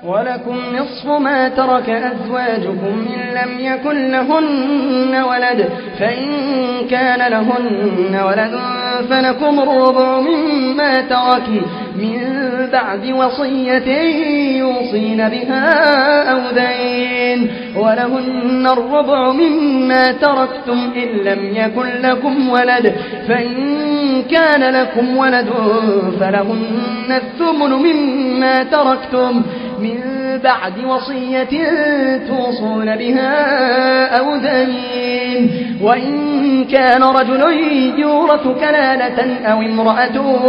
ولكم نصف ما ترك أزواجكم إن لم يكن لهن ولد، فإن كان لهن ولد فلكم الربع مما ترك من بعد وصية يوصين بها أو دين، ولهن الربع مما تركتم إن لم يكن لكم ولد، فإن كان لكم ولد فلهن الثمن مما تركتم من بعد وصية توصون بها أو دين. وإن كان رجل يورث كلالة أو امرأة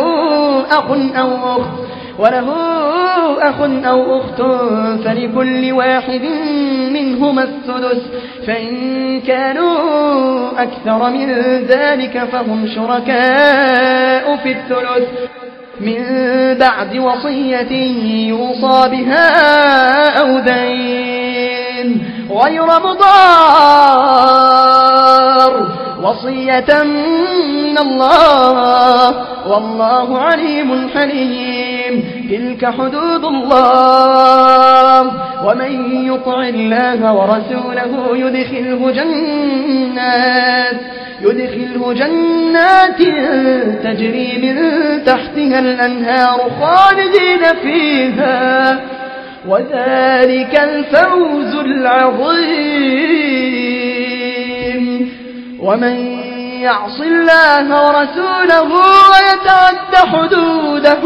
وله أخ أو أخت فلكل واحد منهما السدس، فإن كانوا أكثر من ذلك فهم شركاء في الثلث من بعد وصية يوصى بها أو دين غير مضار، وصية من الله والله عليم حليم. تلك حدود الله، ومن يطع الله ورسوله يدخله جنات تجري من تحتها الأنهار خالدين فيها، وذلك الفوز العظيم. ومن يعص الله ورسوله ويتعد حدوده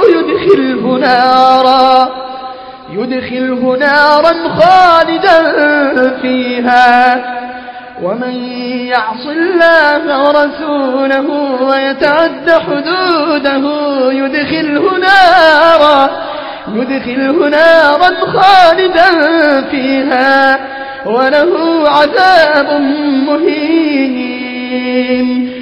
يدخله نارا خالدا فيها. ومن يعص الله ورسوله ويتعد حدوده يدخله نارا خالدا فيها وله عذاب مهين.